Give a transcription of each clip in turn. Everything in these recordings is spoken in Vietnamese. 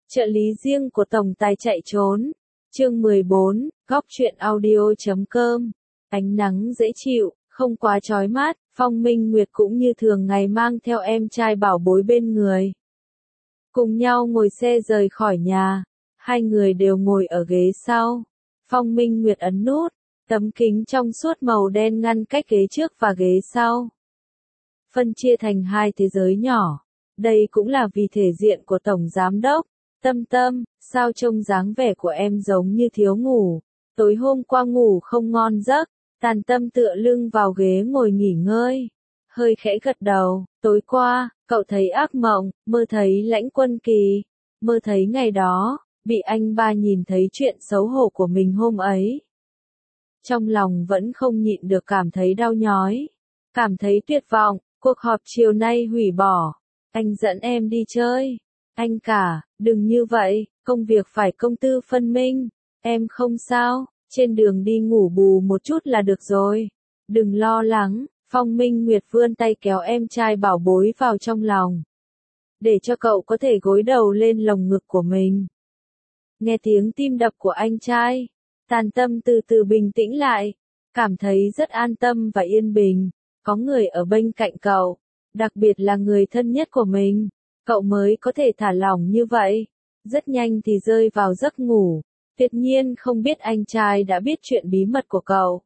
Trợ lý riêng của tổng tài chạy trốn. Chương 14, góc truyện audio.com. Ánh nắng dễ chịu, không quá chói mát, Phong Minh Nguyệt cũng như thường ngày mang theo em trai bảo bối bên người. Cùng nhau ngồi xe rời khỏi nhà, hai người đều ngồi ở ghế sau. Phong Minh Nguyệt ấn nút, tấm kính trong suốt màu đen ngăn cách ghế trước và ghế sau. Phân chia thành hai thế giới nhỏ. Đây cũng là vì thể diện của Tổng Giám Đốc. Tâm Tâm, sao trông dáng vẻ của em giống như thiếu ngủ. Tối hôm qua ngủ không ngon giấc. Tàn Tâm tựa lưng vào ghế ngồi nghỉ ngơi. Hơi khẽ gật đầu, tối qua, cậu thấy ác mộng, mơ thấy Lãnh Quân Kỳ. Mơ thấy ngày đó, bị anh ba nhìn thấy chuyện xấu hổ của mình hôm ấy. Trong lòng vẫn không nhịn được cảm thấy đau nhói. Cảm thấy tuyệt vọng, cuộc họp chiều nay hủy bỏ. Anh dẫn em đi chơi. Anh cả, đừng như vậy, công việc phải công tư phân minh. Em không sao, trên đường đi ngủ bù một chút là được rồi. Đừng lo lắng, Phong Minh Nguyệt vươn tay kéo em trai bảo bối vào trong lòng. Để cho cậu có thể gối đầu lên lồng ngực của mình. Nghe tiếng tim đập của anh trai, Tàn Tâm từ từ bình tĩnh lại. Cảm thấy rất an tâm và yên bình. Có người ở bên cạnh cậu, đặc biệt là người thân nhất của mình. Cậu mới có thể thả lỏng như vậy. Rất nhanh thì rơi vào giấc ngủ. Tuyệt nhiên không biết anh trai đã biết chuyện bí mật của cậu.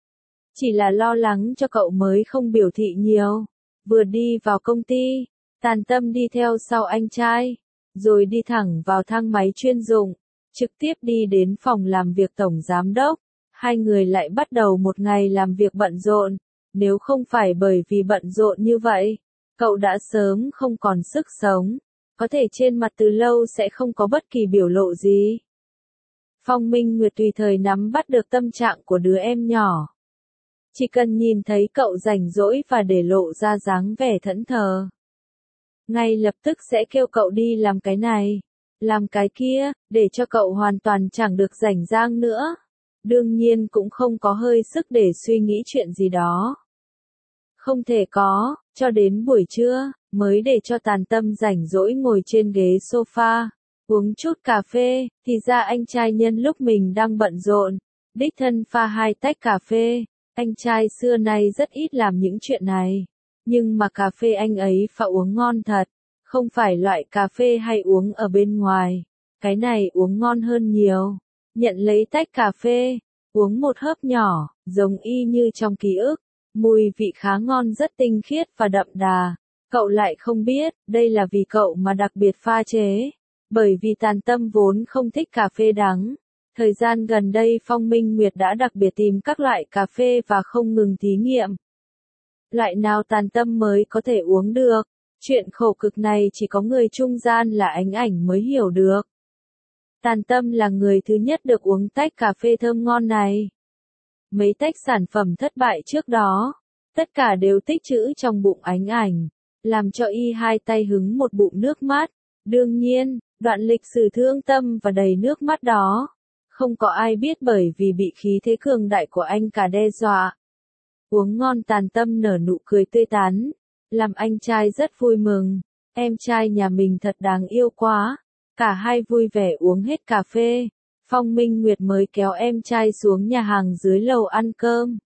Chỉ là lo lắng cho cậu mới không biểu thị nhiều. Vừa đi vào công ty, Tàn Tâm đi theo sau anh trai. Rồi đi thẳng vào thang máy chuyên dụng. Trực tiếp đi đến phòng làm việc Tổng Giám Đốc. Hai người lại bắt đầu một ngày làm việc bận rộn. Nếu không phải bởi vì bận rộn như vậy, cậu đã sớm không còn sức sống. Có thể trên mặt từ lâu sẽ không có bất kỳ biểu lộ gì. Phong Minh Nguyệt tùy thời nắm bắt được tâm trạng của đứa em nhỏ. Chỉ cần nhìn thấy cậu rảnh rỗi và để lộ ra dáng vẻ thẫn thờ, ngay lập tức sẽ kêu cậu đi làm cái này, làm cái kia, để cho cậu hoàn toàn chẳng được rảnh rang nữa. Đương nhiên cũng không có hơi sức để suy nghĩ chuyện gì đó. Không thể có, cho đến buổi trưa, mới để cho Tàn Tâm rảnh rỗi ngồi trên ghế sofa, uống chút cà phê, thì ra anh trai nhân lúc mình đang bận rộn, đích thân pha 2 tách cà phê. Anh trai xưa nay rất ít làm những chuyện này, nhưng mà cà phê anh ấy pha uống ngon thật, không phải loại cà phê hay uống ở bên ngoài, cái này uống ngon hơn nhiều. Nhận lấy tách cà phê, uống một hớp nhỏ, giống y như trong ký ức. Mùi vị khá ngon, rất tinh khiết và đậm đà. Cậu lại không biết, đây là vì cậu mà đặc biệt pha chế. Bởi vì Tàn Tâm vốn không thích cà phê đắng. Thời gian gần đây Phong Minh Nguyệt đã đặc biệt tìm các loại cà phê và không ngừng thí nghiệm. Loại nào Tàn Tâm mới có thể uống được. Chuyện khổ cực này chỉ có người trung gian là Ánh Ảnh mới hiểu được. Tàn Tâm là người thứ nhất được uống tách cà phê thơm ngon này. Mấy tách sản phẩm thất bại trước đó, tất cả đều tích trữ trong bụng Ánh Ảnh, làm cho y hai tay hứng một bụng nước mắt. Đương nhiên, đoạn lịch sử thương tâm và đầy nước mắt đó, không có ai biết bởi vì bị khí thế cường đại của anh cả đe dọa. Uống ngon Tàn Tâm nở nụ cười tươi tắn, làm anh trai rất vui mừng. Em trai nhà mình thật đáng yêu quá. Cả hai vui vẻ uống hết cà phê. Phong Minh Nguyệt mới kéo em trai xuống nhà hàng dưới lầu ăn cơm.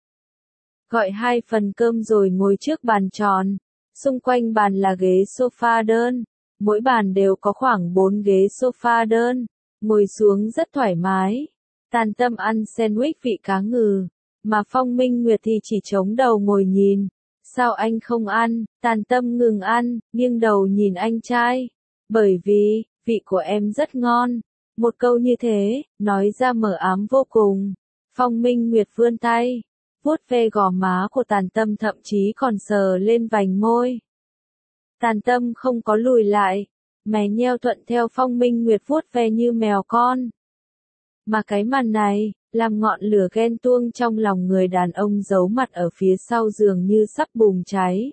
Gọi 2 phần cơm rồi ngồi trước bàn tròn. Xung quanh bàn là ghế sofa đơn. Mỗi bàn đều có khoảng 4 ghế sofa đơn. Ngồi xuống rất thoải mái. Tàn Tâm ăn sandwich vị cá ngừ. Mà Phong Minh Nguyệt thì chỉ chống đầu ngồi nhìn. Sao anh không ăn? Tàn Tâm ngừng ăn, nghiêng đầu nhìn anh trai. Bởi vì, vị của em rất ngon. Một câu như thế, nói ra mờ ám vô cùng. Phong Minh Nguyệt vươn tay, vuốt ve gò má của Tàn Tâm, thậm chí còn sờ lên vành môi. Tàn Tâm không có lùi lại, mè nheo thuận theo Phong Minh Nguyệt vuốt ve như mèo con. Mà cái màn này, làm ngọn lửa ghen tuông trong lòng người đàn ông giấu mặt ở phía sau giường như sắp bùng cháy.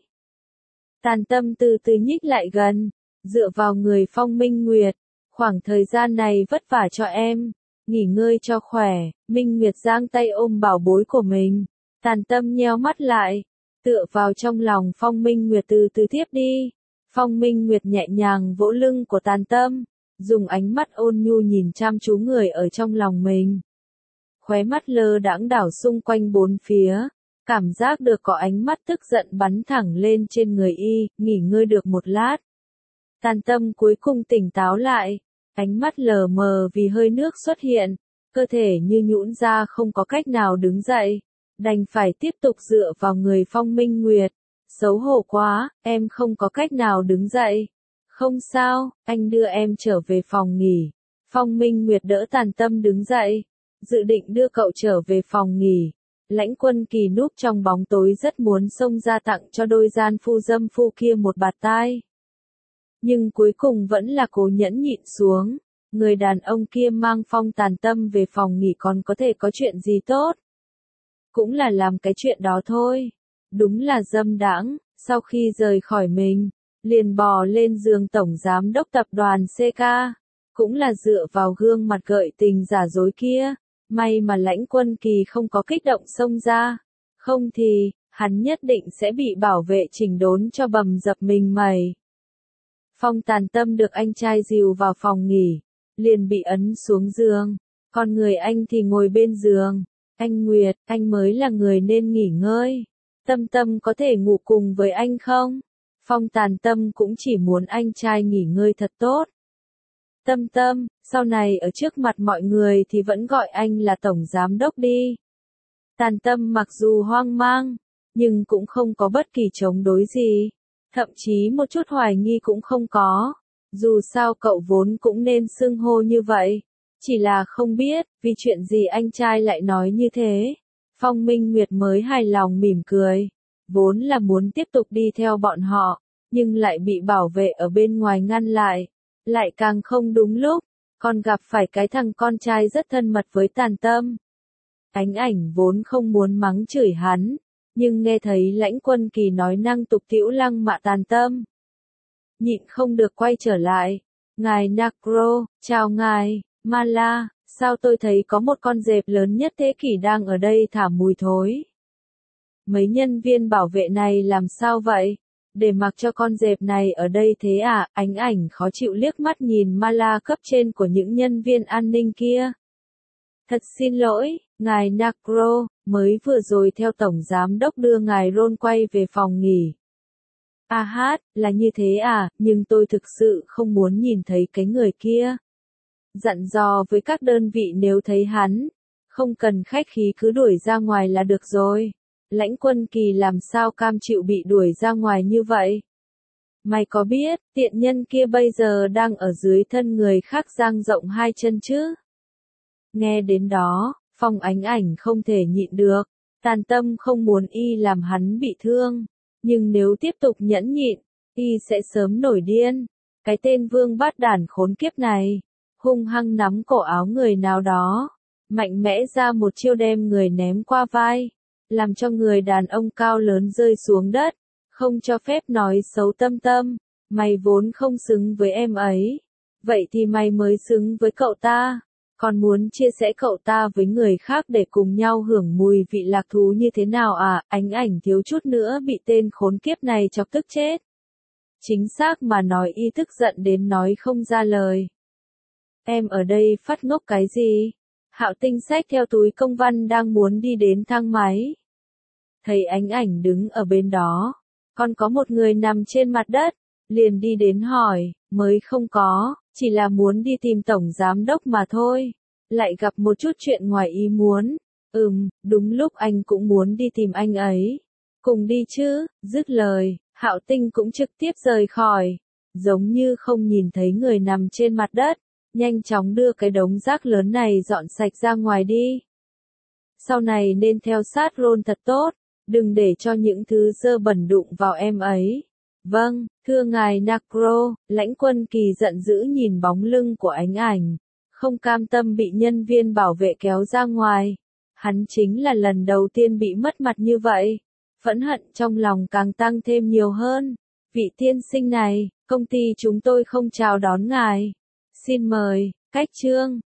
Tàn Tâm từ từ nhích lại gần, dựa vào người Phong Minh Nguyệt. Khoảng thời gian này vất vả cho em, nghỉ ngơi cho khỏe. Minh Nguyệt giang tay ôm bảo bối của mình. Tàn Tâm nheo mắt lại, tựa vào trong lòng Phong Minh Nguyệt từ từ tiếp đi. Phong Minh Nguyệt nhẹ nhàng vỗ lưng của Tàn Tâm, dùng ánh mắt ôn nhu nhìn chăm chú người ở trong lòng mình. Khóe mắt lơ đãng đảo xung quanh bốn phía, cảm giác được có ánh mắt tức giận bắn thẳng lên trên người y, nghỉ ngơi được một lát. Tàn Tâm cuối cùng tỉnh táo lại, ánh mắt lờ mờ vì hơi nước xuất hiện, cơ thể như nhũn ra không có cách nào đứng dậy, đành phải tiếp tục dựa vào người Phong Minh Nguyệt. Xấu hổ quá, em không có cách nào đứng dậy. Không sao, anh đưa em trở về phòng nghỉ. Phong Minh Nguyệt đỡ Tàn Tâm đứng dậy, dự định đưa cậu trở về phòng nghỉ. Lãnh Quân Kỳ núp trong bóng tối rất muốn xông ra tặng cho đôi gian phu dâm phu kia một bạt tai. Nhưng cuối cùng vẫn là cố nhẫn nhịn xuống. Người đàn ông kia mang Phong Tàn Tâm về phòng nghỉ còn có thể có chuyện gì tốt. Cũng là làm cái chuyện đó thôi. Đúng là dâm đãng, sau khi rời khỏi mình, liền bò lên giường tổng giám đốc tập đoàn CK. Cũng là dựa vào gương mặt gợi tình giả dối kia. May mà Lãnh Quân Kỳ không có kích động xông ra. Không thì, hắn nhất định sẽ bị bảo vệ chỉnh đốn cho bầm dập mình mày. Phong Tàn Tâm được anh trai dìu vào phòng nghỉ, liền bị ấn xuống giường. Còn người anh thì ngồi bên giường. Anh Nguyệt, anh mới là người nên nghỉ ngơi. Tâm Tâm có thể ngủ cùng với anh không? Phong Tàn Tâm cũng chỉ muốn anh trai nghỉ ngơi thật tốt. Tâm Tâm, sau này ở trước mặt mọi người thì vẫn gọi anh là tổng giám đốc đi. Tàn Tâm mặc dù hoang mang, nhưng cũng không có bất kỳ chống đối gì. Thậm chí một chút hoài nghi cũng không có. Dù sao cậu vốn cũng nên xưng hô như vậy. Chỉ là không biết, vì chuyện gì anh trai lại nói như thế. Phong Minh Nguyệt mới hài lòng mỉm cười. Vốn là muốn tiếp tục đi theo bọn họ, nhưng lại bị bảo vệ ở bên ngoài ngăn lại. Lại càng không đúng lúc, còn gặp phải cái thằng con trai rất thân mật với Tàn Tâm. Ánh Ảnh vốn không muốn mắng chửi hắn, nhưng nghe thấy Lãnh Quân Kỳ nói năng tục tĩu lăng mạ Tàn Tâm. Nhịn không được quay trở lại. Ngài Nacro, chào ngài, Mala, sao tôi thấy có một con dẹp lớn nhất thế kỷ đang ở đây thả mùi thối. Mấy nhân viên bảo vệ này làm sao vậy? Để mặc cho con dẹp này ở đây thế à? Ánh Ảnh khó chịu liếc mắt nhìn Mala cấp trên của những nhân viên an ninh kia. Thật xin lỗi, ngài Nacro, mới vừa rồi theo tổng giám đốc đưa ngài Ron quay về phòng nghỉ. À hát, là như thế à, nhưng tôi thực sự không muốn nhìn thấy cái người kia. Dặn dò với các đơn vị nếu thấy hắn, không cần khách khí cứ đuổi ra ngoài là được rồi. Lãnh Quân Kỳ làm sao cam chịu bị đuổi ra ngoài như vậy? Mày có biết, tiện nhân kia bây giờ đang ở dưới thân người khác dang rộng hai chân chứ? Nghe đến đó, Phong Ánh Ảnh không thể nhịn được. Tàn Tâm không muốn y làm hắn bị thương. Nhưng nếu tiếp tục nhẫn nhịn, y sẽ sớm nổi điên. Cái tên vương bát đản khốn kiếp này, hung hăng nắm cổ áo người nào đó, mạnh mẽ ra một chiêu đem người ném qua vai, làm cho người đàn ông cao lớn rơi xuống đất, không cho phép nói xấu Tâm Tâm, mày vốn không xứng với em ấy, vậy thì mày mới xứng với cậu ta, còn muốn chia sẻ cậu ta với người khác để cùng nhau hưởng mùi vị lạc thú như thế nào à? Ánh Ảnh thiếu chút nữa bị tên khốn kiếp này chọc tức chết. Chính xác mà nói y tức giận đến nói không ra lời. Em ở đây phát ngốc cái gì? Hạo Tinh xách theo túi công văn đang muốn đi đến thang máy. Thấy Ánh Ảnh đứng ở bên đó, còn có một người nằm trên mặt đất, liền đi đến hỏi, mới không có, chỉ là muốn đi tìm tổng giám đốc mà thôi. Lại gặp một chút chuyện ngoài ý muốn. Đúng lúc anh cũng muốn đi tìm anh ấy. Cùng đi chứ, dứt lời, Hạo Tinh cũng trực tiếp rời khỏi. Giống như không nhìn thấy người nằm trên mặt đất. Nhanh chóng đưa cái đống rác lớn này dọn sạch ra ngoài đi. Sau này nên theo sát Ron thật tốt. Đừng để cho những thứ dơ bẩn đụng vào em ấy. Vâng, thưa ngài Nacro, Lãnh Quân Kỳ giận dữ nhìn bóng lưng của Ánh Ảnh. Không cam tâm bị nhân viên bảo vệ kéo ra ngoài. Hắn chính là lần đầu tiên bị mất mặt như vậy. Phẫn hận trong lòng càng tăng thêm nhiều hơn. Vị tiên sinh này, công ty chúng tôi không chào đón ngài. Xin mời, cách chương.